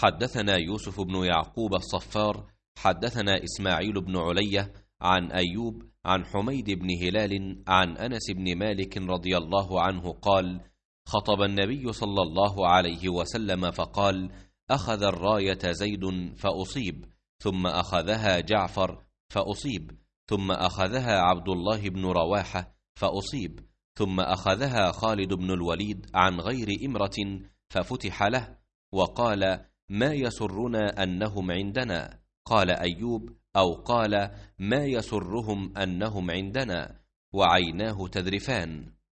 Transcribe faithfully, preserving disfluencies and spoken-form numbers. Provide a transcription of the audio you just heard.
حدثنا يوسف بن يعقوب الصفار حدثنا إسماعيل بن علية عن أيوب عن حميد بن هلال عن أنس بن مالك رضي الله عنه قال: خطب النبي صلى الله عليه وسلم فقال: أخذ الراية زيد فأصيب، ثم أخذها جعفر فأصيب، ثم أخذها عبد الله بن رواحة فأصيب، ثم أخذها خالد بن الوليد عن غير إمرة ففتح له، وقال: ما يسرنا أنهم عندنا. قال أيوب: أو قال: ما يسرهم أنهم عندنا، وعيناه تذرفان.